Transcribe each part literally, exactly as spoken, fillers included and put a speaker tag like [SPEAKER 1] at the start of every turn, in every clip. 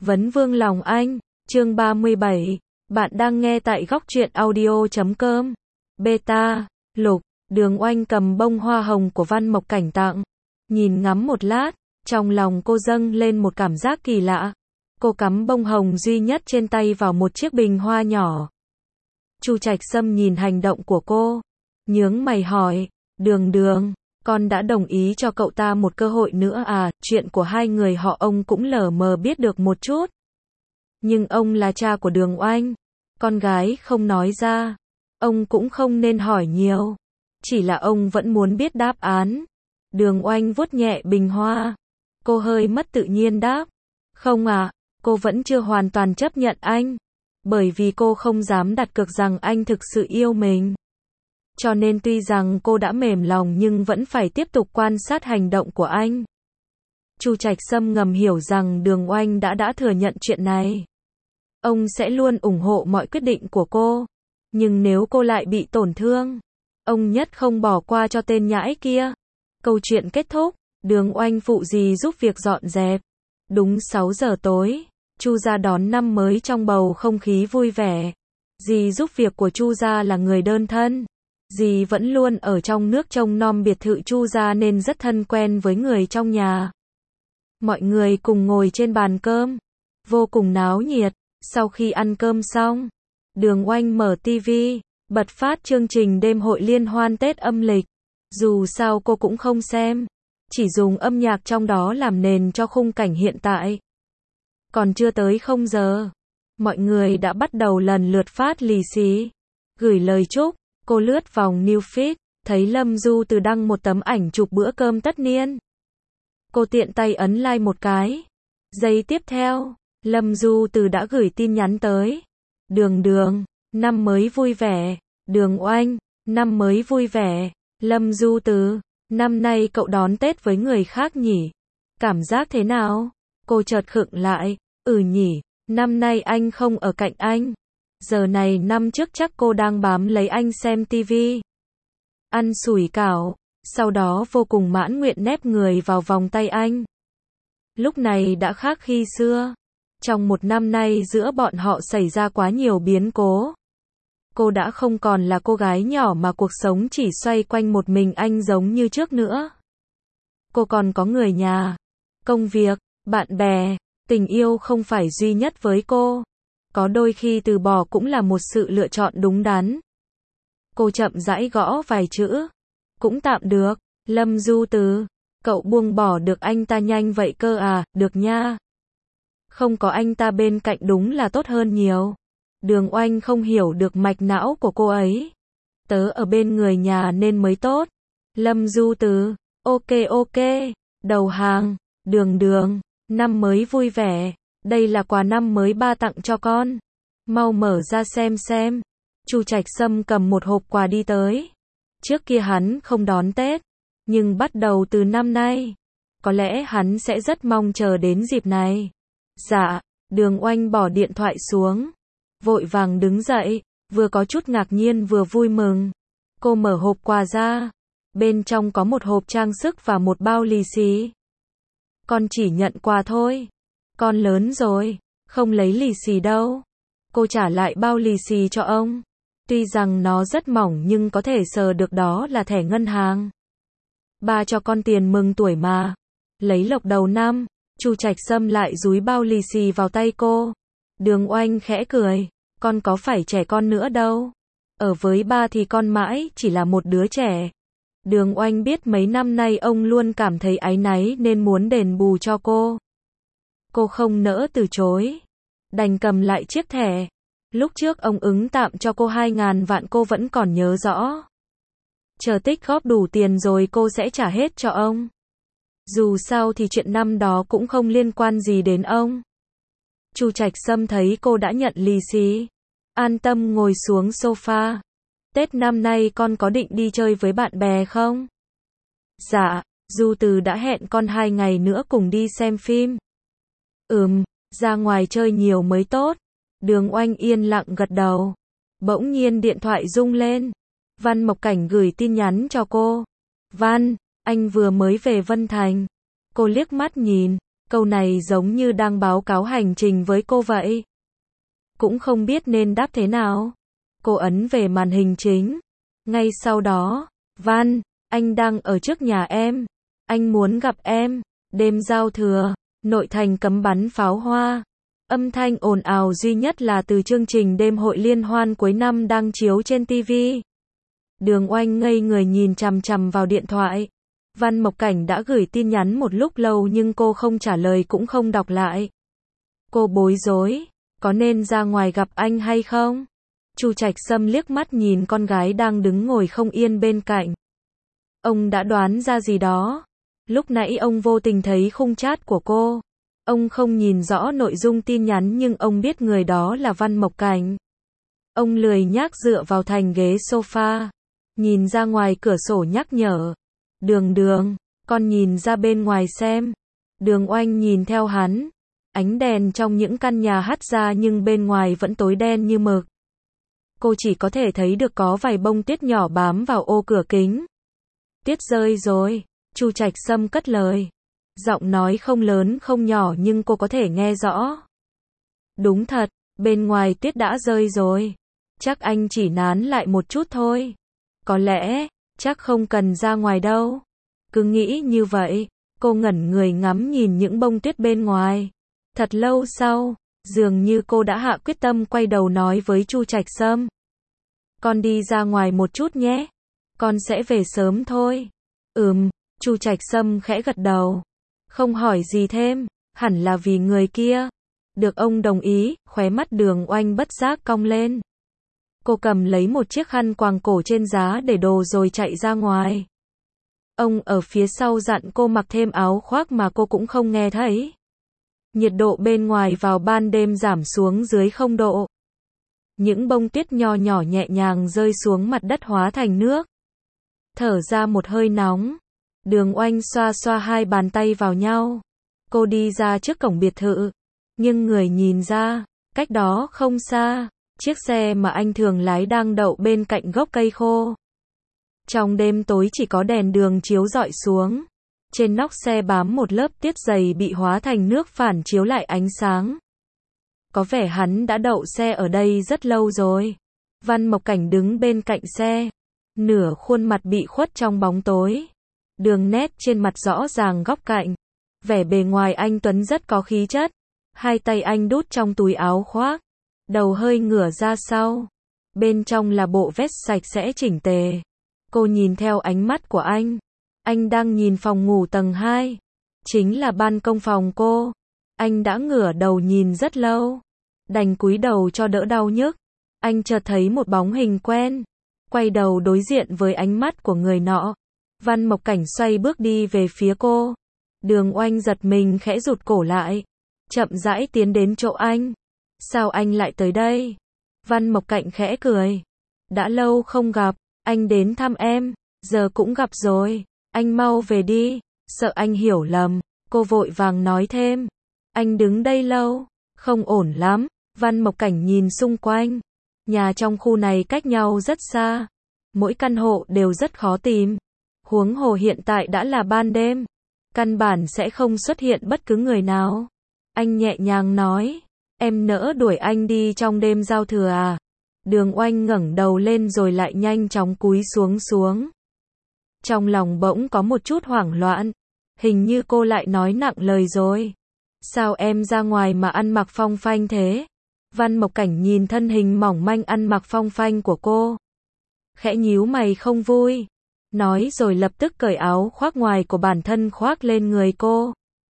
[SPEAKER 1] Vấn vương lòng anh, chương ba mươi bảy. Bạn đang nghe tại góc truyện audio chấm com. Beta, Lục, Đường Oanh cầm bông hoa hồng của Văn Mộc Cảnh tặng. Nhìn ngắm một lát, trong lòng cô dâng lên một cảm giác kỳ lạ. Cô cắm bông hồng duy nhất trên tay vào một chiếc bình hoa nhỏ. Chu Trạch Sâm nhìn hành động của cô, nhướng mày hỏi, Đường Đường, con đã đồng ý cho cậu ta một cơ hội nữa à? Chuyện của hai người họ ông cũng lờ mờ biết được một chút. Nhưng ông là cha của Đường Oanh, con gái không nói ra, ông cũng không nên hỏi nhiều. Chỉ là ông vẫn muốn biết đáp án. Đường Oanh vuốt nhẹ bình hoa. Cô hơi mất tự nhiên đáp, không à, cô vẫn chưa hoàn toàn chấp nhận anh. Bởi vì cô không dám đặt cược rằng anh thực sự yêu mình. Cho nên tuy rằng cô đã mềm lòng nhưng vẫn phải tiếp tục quan sát hành động của anh. Chu Trạch Sâm ngầm hiểu rằng Đường Oanh đã đã thừa nhận chuyện này. Ông sẽ luôn ủng hộ mọi quyết định của cô. Nhưng nếu cô lại bị tổn thương, ông nhất không bỏ qua cho tên nhãi kia. Câu chuyện kết thúc, Đường Oanh phụ dì giúp việc dọn dẹp. Đúng sáu giờ tối, Chu gia đón năm mới trong bầu không khí vui vẻ. Dì giúp việc của Chu gia là người đơn thân. Dì vẫn luôn ở trong nước trông nom biệt thự Chu gia nên rất thân quen với người trong nhà. Mọi người cùng ngồi trên bàn cơm, vô cùng náo nhiệt. Sau khi ăn cơm xong, Đường Oanh mở tivi, bật phát chương trình đêm hội liên hoan Tết âm lịch. Dù sao cô cũng không xem, chỉ dùng âm nhạc trong đó làm nền cho khung cảnh hiện tại. Còn chưa tới không giờ, mọi người đã bắt đầu lần lượt phát lì xì, gửi lời chúc. Cô lướt vòng new feed, thấy Lâm Du Từ đăng một tấm ảnh chụp bữa cơm tất niên. Cô tiện tay ấn like một cái. Giây tiếp theo, Lâm Du Từ đã gửi tin nhắn tới. Đường Đường, năm mới vui vẻ. Đường Oanh, năm mới vui vẻ. Lâm Du Từ, năm nay cậu đón Tết với người khác nhỉ? Cảm giác thế nào? Cô chợt khựng lại. Ừ nhỉ, năm nay anh không ở cạnh anh. Giờ này năm trước chắc cô đang bám lấy anh xem tivi. Ăn sủi cảo, sau đó vô cùng mãn nguyện nép người vào vòng tay anh. Lúc này đã khác khi xưa. Trong một năm nay giữa bọn họ xảy ra quá nhiều biến cố. Cô đã không còn là cô gái nhỏ mà cuộc sống chỉ xoay quanh một mình anh giống như trước nữa. Cô còn có người nhà, công việc, bạn bè, tình yêu không phải duy nhất với cô. Có đôi khi từ bỏ cũng là một sự lựa chọn đúng đắn. Cô chậm rãi gõ vài chữ. Cũng tạm được. Lâm Du Từ, cậu buông bỏ được anh ta nhanh vậy cơ à? Được nha. Không có anh ta bên cạnh đúng là tốt hơn nhiều. Đường Oanh không hiểu được mạch não của cô ấy. Tớ ở bên người nhà nên mới tốt. Lâm Du Từ, ok ok, đầu hàng. Đường Đường, năm mới vui vẻ. Đây là quà năm mới ba tặng cho con. Mau mở ra xem xem. Chu Trạch Sâm cầm một hộp quà đi tới. Trước kia hắn không đón Tết, nhưng bắt đầu từ năm nay, có lẽ hắn sẽ rất mong chờ đến dịp này. Dạ, Đường Oanh bỏ điện thoại xuống, vội vàng đứng dậy, vừa có chút ngạc nhiên vừa vui mừng. Cô mở hộp quà ra, bên trong có một hộp trang sức và một bao lì xì. Con chỉ nhận quà thôi. Con lớn rồi, không lấy lì xì đâu. Cô trả lại bao lì xì cho ông. Tuy rằng nó rất mỏng nhưng có thể sờ được đó là thẻ ngân hàng. Ba cho con tiền mừng tuổi mà. Lấy lộc đầu năm. Chu Trạch Sâm lại dúi bao lì xì vào tay cô. Đường Oanh khẽ cười. Con có phải trẻ con nữa đâu. Ở với ba thì con mãi chỉ là một đứa trẻ. Đường Oanh biết mấy năm nay ông luôn cảm thấy áy náy nên muốn đền bù cho cô. Cô không nỡ từ chối. Đành cầm lại chiếc thẻ. Lúc trước ông ứng tạm cho cô hai ngàn vạn cô vẫn còn nhớ rõ. Chờ tích góp đủ tiền rồi cô sẽ trả hết cho ông. Dù sao thì chuyện năm đó cũng không liên quan gì đến ông. Chu Trạch Sâm thấy cô đã nhận lì xì. An tâm ngồi xuống sofa. Tết năm nay con có định đi chơi với bạn bè không? Dạ, Du Từ đã hẹn con hai ngày nữa cùng đi xem phim. Ừm, ra ngoài chơi nhiều mới tốt. Đường Oanh yên lặng gật đầu. Bỗng nhiên điện thoại rung lên. Văn Mộc Cảnh gửi tin nhắn cho cô. Văn, anh vừa mới về Vân Thành. Cô liếc mắt nhìn. Câu này giống như đang báo cáo hành trình với cô vậy. Cũng không biết nên đáp thế nào. Cô ấn về màn hình chính. Ngay sau đó, Văn, anh đang ở trước nhà em. Anh muốn gặp em. Đêm giao thừa, nội thành cấm bắn pháo hoa. Âm thanh ồn ào duy nhất là từ chương trình đêm hội liên hoan cuối năm đang chiếu trên ti vi. Đường Oanh ngây người nhìn chằm chằm vào điện thoại. Văn Mộc Cảnh đã gửi tin nhắn một lúc lâu nhưng cô không trả lời cũng không đọc lại. Cô bối rối, có nên ra ngoài gặp anh hay không? Chu Trạch Sâm liếc mắt nhìn con gái đang đứng ngồi không yên bên cạnh. Ông đã đoán ra gì đó. Lúc nãy ông vô tình thấy khung chat của cô. Ông không nhìn rõ nội dung tin nhắn nhưng ông biết người đó là Văn Mộc Cảnh. Ông lười nhác dựa vào thành ghế sofa. Nhìn ra ngoài cửa sổ nhắc nhở. Đường Đường, con nhìn ra bên ngoài xem. Đường Oanh nhìn theo hắn. Ánh đèn trong những căn nhà hắt ra nhưng bên ngoài vẫn tối đen như mực. Cô chỉ có thể thấy được có vài bông tuyết nhỏ bám vào ô cửa kính. Tuyết rơi rồi, Chu Trạch Sâm cất lời. Giọng nói không lớn không nhỏ nhưng cô có thể nghe rõ. Đúng thật, bên ngoài tuyết đã rơi rồi. Chắc anh chỉ nán lại một chút thôi. Có lẽ, chắc không cần ra ngoài đâu. Cứ nghĩ như vậy, cô ngẩn người ngắm nhìn những bông tuyết bên ngoài. Thật lâu sau, dường như cô đã hạ quyết tâm quay đầu nói với Chu Trạch Sâm. Con đi ra ngoài một chút nhé. Con sẽ về sớm thôi. Ừm, Chu Trạch Sâm khẽ gật đầu. Không hỏi gì thêm, hẳn là vì người kia. Được ông đồng ý, khóe mắt Đường Oanh bất giác cong lên. Cô cầm lấy một chiếc khăn quàng cổ trên giá để đồ rồi chạy ra ngoài. Ông ở phía sau dặn cô mặc thêm áo khoác mà cô cũng không nghe thấy. Nhiệt độ bên ngoài vào ban đêm giảm xuống dưới không độ. Những bông tuyết nho nhỏ nhẹ nhàng rơi xuống mặt đất hóa thành nước. Thở ra một hơi nóng. Đường Oanh xoa xoa hai bàn tay vào nhau. Cô đi ra trước cổng biệt thự. Nhưng người nhìn ra, cách đó không xa, chiếc xe mà anh thường lái đang đậu bên cạnh gốc cây khô. Trong đêm tối chỉ có đèn đường chiếu rọi xuống. Trên nóc xe bám một lớp tuyết dày bị hóa thành nước phản chiếu lại ánh sáng. Có vẻ hắn đã đậu xe ở đây rất lâu rồi. Văn Mộc Cảnh đứng bên cạnh xe. Nửa khuôn mặt bị khuất trong bóng tối. Đường nét trên mặt rõ ràng góc cạnh. Vẻ bề ngoài anh Tuấn rất có khí chất. Hai tay anh đút trong túi áo khoác. Đầu hơi ngửa ra sau. Bên trong là bộ vest sạch sẽ chỉnh tề. Cô nhìn theo ánh mắt của anh. Anh đang nhìn phòng ngủ tầng hai. Chính là ban công phòng cô. Anh đã ngửa đầu nhìn rất lâu. Đành cúi đầu cho đỡ đau nhức. Anh chợt thấy một bóng hình quen. Quay đầu đối diện với ánh mắt của người nọ. Văn Mộc Cảnh xoay bước đi về phía cô. Đường Oanh giật mình khẽ rụt cổ lại. Chậm rãi tiến đến chỗ anh. Sao anh lại tới đây? Văn Mộc Cảnh khẽ cười. Đã lâu không gặp, anh đến thăm em, giờ cũng gặp rồi. Anh mau về đi, sợ anh hiểu lầm. Cô vội vàng nói thêm. Anh đứng đây lâu, không ổn lắm. Văn Mộc Cảnh nhìn xung quanh. Nhà trong khu này cách nhau rất xa. Mỗi căn hộ đều rất khó tìm. Huống hồ hiện tại đã là ban đêm. Căn bản sẽ không xuất hiện bất cứ người nào. Anh nhẹ nhàng nói. Em nỡ đuổi anh đi trong đêm giao thừa à? Đường Oanh ngẩng đầu lên rồi lại nhanh chóng cúi xuống xuống. Trong lòng bỗng có một chút hoảng loạn. Hình như cô lại nói nặng lời rồi. Sao em ra ngoài mà ăn mặc phong phanh thế? Văn Mộc Cảnh nhìn thân hình mỏng manh ăn mặc phong phanh của cô. Khẽ nhíu mày không vui. Nói rồi lập tức cởi áo khoác ngoài của bản thân khoác lên người cô.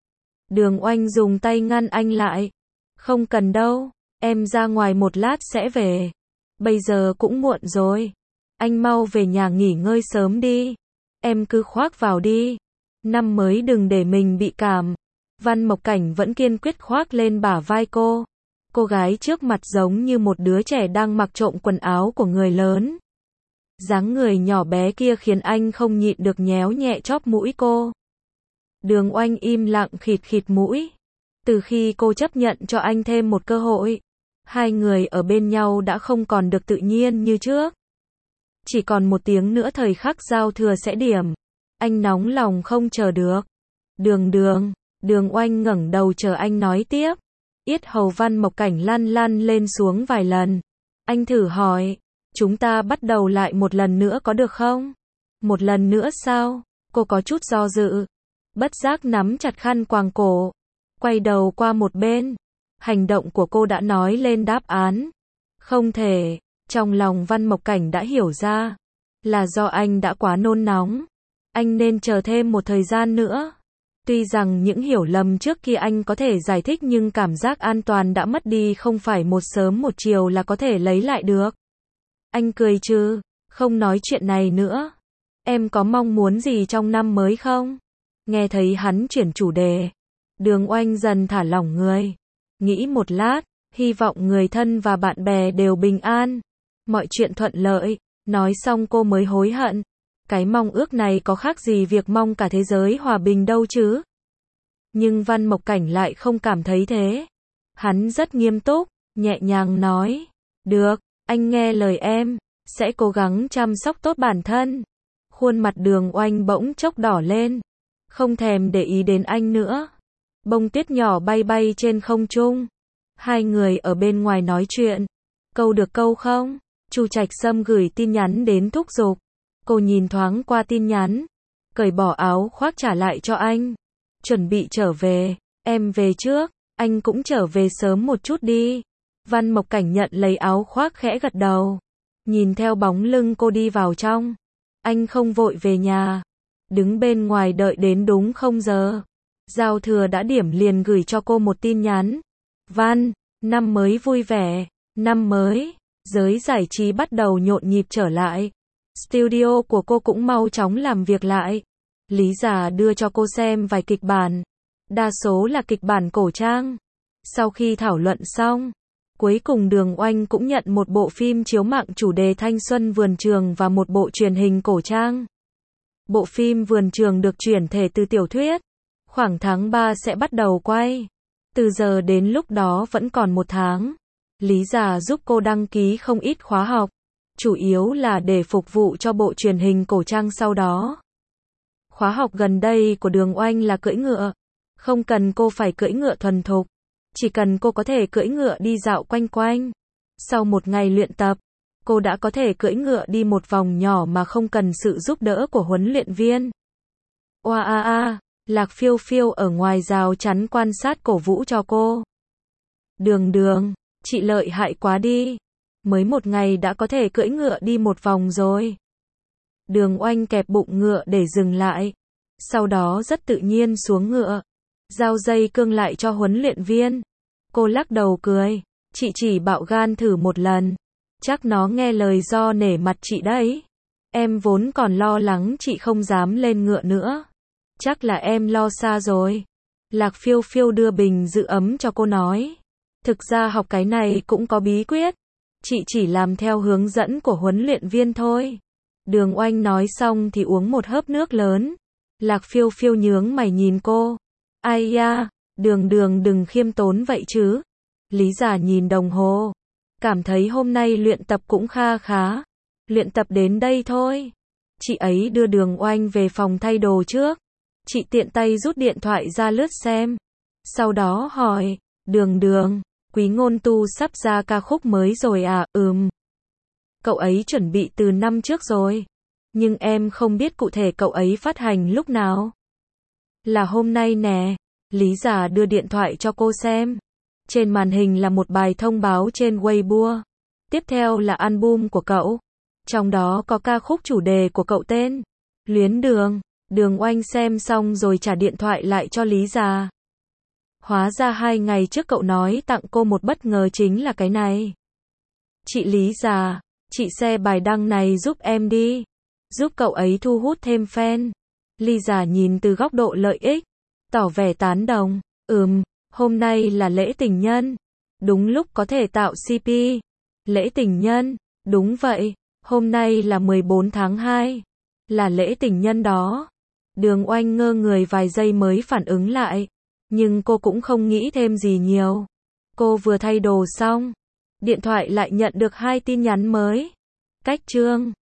[SPEAKER 1] Đường Oanh dùng tay ngăn anh lại. Không cần đâu, em ra ngoài một lát sẽ về. Bây giờ cũng muộn rồi. Anh mau về nhà nghỉ ngơi sớm đi. Em cứ khoác vào đi. Năm mới đừng để mình bị cảm. Văn Mộc Cảnh vẫn kiên quyết khoác lên bả vai cô. Cô gái trước mặt giống như một đứa trẻ đang mặc trộm quần áo của người lớn. Dáng người nhỏ bé kia khiến anh không nhịn được nhéo nhẹ chóp mũi cô. Đường Oanh im lặng khịt khịt mũi. Từ khi cô chấp nhận cho anh thêm một cơ hội, hai người ở bên nhau đã không còn được tự nhiên như trước. Chỉ còn một tiếng nữa thời khắc giao thừa sẽ điểm. Anh nóng lòng không chờ được. Đường Đường, Đường Oanh ngẩng đầu chờ anh nói tiếp. Yết hầu Văn Mộc Cảnh lăn lăn lên xuống vài lần. Anh thử hỏi, chúng ta bắt đầu lại một lần nữa có được không? Một lần nữa sao? Cô có chút do dự. Bất giác nắm chặt khăn quàng cổ. Quay đầu qua một bên. Hành động của cô đã nói lên đáp án. Không thể. Trong lòng Văn Mộc Cảnh đã hiểu ra. Là do anh đã quá nôn nóng. Anh nên chờ thêm một thời gian nữa. Tuy rằng những hiểu lầm trước kia anh có thể giải thích nhưng cảm giác an toàn đã mất đi, không phải một sớm một chiều là có thể lấy lại được. Anh cười trừ, không nói chuyện này nữa. Em có mong muốn gì trong năm mới không? Nghe thấy hắn chuyển chủ đề. Đường Oanh dần thả lỏng người. Nghĩ một lát, hy vọng người thân và bạn bè đều bình an. Mọi chuyện thuận lợi. Nói xong cô mới hối hận. Cái mong ước này có khác gì việc mong cả thế giới hòa bình đâu chứ. Nhưng Văn Mộc Cảnh lại không cảm thấy thế. Hắn rất nghiêm túc, nhẹ nhàng nói. Được, anh nghe lời em, sẽ cố gắng chăm sóc tốt bản thân. Khuôn mặt Đường Oanh bỗng chốc đỏ lên. Không thèm để ý đến anh nữa. Bông tuyết nhỏ bay bay trên không trung. Hai người ở bên ngoài nói chuyện. Câu được câu không? Chu Trạch Sâm gửi tin nhắn đến thúc giục. Cô nhìn thoáng qua tin nhắn. Cởi bỏ áo khoác trả lại cho anh. Chuẩn bị trở về. Em về trước. Anh cũng trở về sớm một chút đi. Văn Mộc Cảnh nhận lấy áo khoác khẽ gật đầu. Nhìn theo bóng lưng cô đi vào trong. Anh không vội về nhà. Đứng bên ngoài đợi đến đúng không giờ. Giao thừa đã điểm liền gửi cho cô một tin nhắn. Văn, năm mới vui vẻ. Năm mới, giới giải trí bắt đầu nhộn nhịp trở lại. Studio của cô cũng mau chóng làm việc lại. Lý Giả đưa cho cô xem vài kịch bản. Đa số là kịch bản cổ trang. Sau khi thảo luận xong, cuối cùng Đường Oanh cũng nhận một bộ phim chiếu mạng chủ đề thanh xuân vườn trường và một bộ truyền hình cổ trang. Bộ phim vườn trường được chuyển thể từ tiểu thuyết. Khoảng tháng ba sẽ bắt đầu quay. Từ giờ đến lúc đó vẫn còn một tháng. Lý Giả giúp cô đăng ký không ít khóa học. Chủ yếu là để phục vụ cho bộ truyền hình cổ trang sau đó. Khóa học gần đây của Đường Oanh là cưỡi ngựa. Không cần cô phải cưỡi ngựa thuần thục. Chỉ cần cô có thể cưỡi ngựa đi dạo quanh quanh. Sau một ngày luyện tập, cô đã có thể cưỡi ngựa đi một vòng nhỏ mà không cần sự giúp đỡ của huấn luyện viên. Oa a a, Lạc Phiêu Phiêu ở ngoài rào chắn quan sát cổ vũ cho cô. Đường Đường, chị lợi hại quá đi. Mới một ngày đã có thể cưỡi ngựa đi một vòng rồi. Đường Oanh kẹp bụng ngựa để dừng lại. Sau đó rất tự nhiên xuống ngựa. Giao dây cương lại cho huấn luyện viên. Cô lắc đầu cười. Chị chỉ bạo gan thử một lần. Chắc nó nghe lời do nể mặt chị đấy. Em vốn còn lo lắng chị không dám lên ngựa nữa. Chắc là em lo xa rồi. Lạc Phiêu Phiêu đưa bình giữ ấm cho cô nói. Thực ra học cái này cũng có bí quyết. Chị chỉ làm theo hướng dẫn của huấn luyện viên thôi. Đường Oanh nói xong thì uống một hớp nước lớn. Lạc Phiêu Phiêu nhướng mày nhìn cô. Ai da, Đường Đường đừng khiêm tốn vậy chứ. Lý Giả nhìn đồng hồ. Cảm thấy hôm nay luyện tập cũng kha khá. Luyện tập đến đây thôi. Chị ấy đưa Đường Oanh về phòng thay đồ trước. Chị tiện tay rút điện thoại ra lướt xem. Sau đó hỏi, Đường Đường, Quý Ngôn Tu sắp ra ca khúc mới rồi à? Ừm. Cậu ấy chuẩn bị từ năm trước rồi. Nhưng em không biết cụ thể cậu ấy phát hành lúc nào. Là hôm nay nè. Lý Giả đưa điện thoại cho cô xem. Trên màn hình là một bài thông báo trên Weibo. Tiếp theo là album của cậu. Trong đó có ca khúc chủ đề của cậu tên Luyến Đường. Đường Oanh xem xong rồi trả điện thoại lại cho Lý Giả. Hóa ra hai ngày trước cậu nói tặng cô một bất ngờ chính là cái này. Chị Lý Giả, chị share bài đăng này giúp em đi. Giúp cậu ấy thu hút thêm fan. Lý Giả nhìn từ góc độ lợi ích. Tỏ vẻ tán đồng. Ừm, hôm nay là lễ tình nhân. Đúng lúc có thể tạo xê pê. Lễ tình nhân, đúng vậy. Hôm nay là mười bốn tháng hai. Là lễ tình nhân đó. Đường Oanh ngơ người vài giây mới phản ứng lại. Nhưng cô cũng không nghĩ thêm gì nhiều. Cô vừa thay đồ xong. Điện thoại lại nhận được hai tin nhắn mới. Cách chương.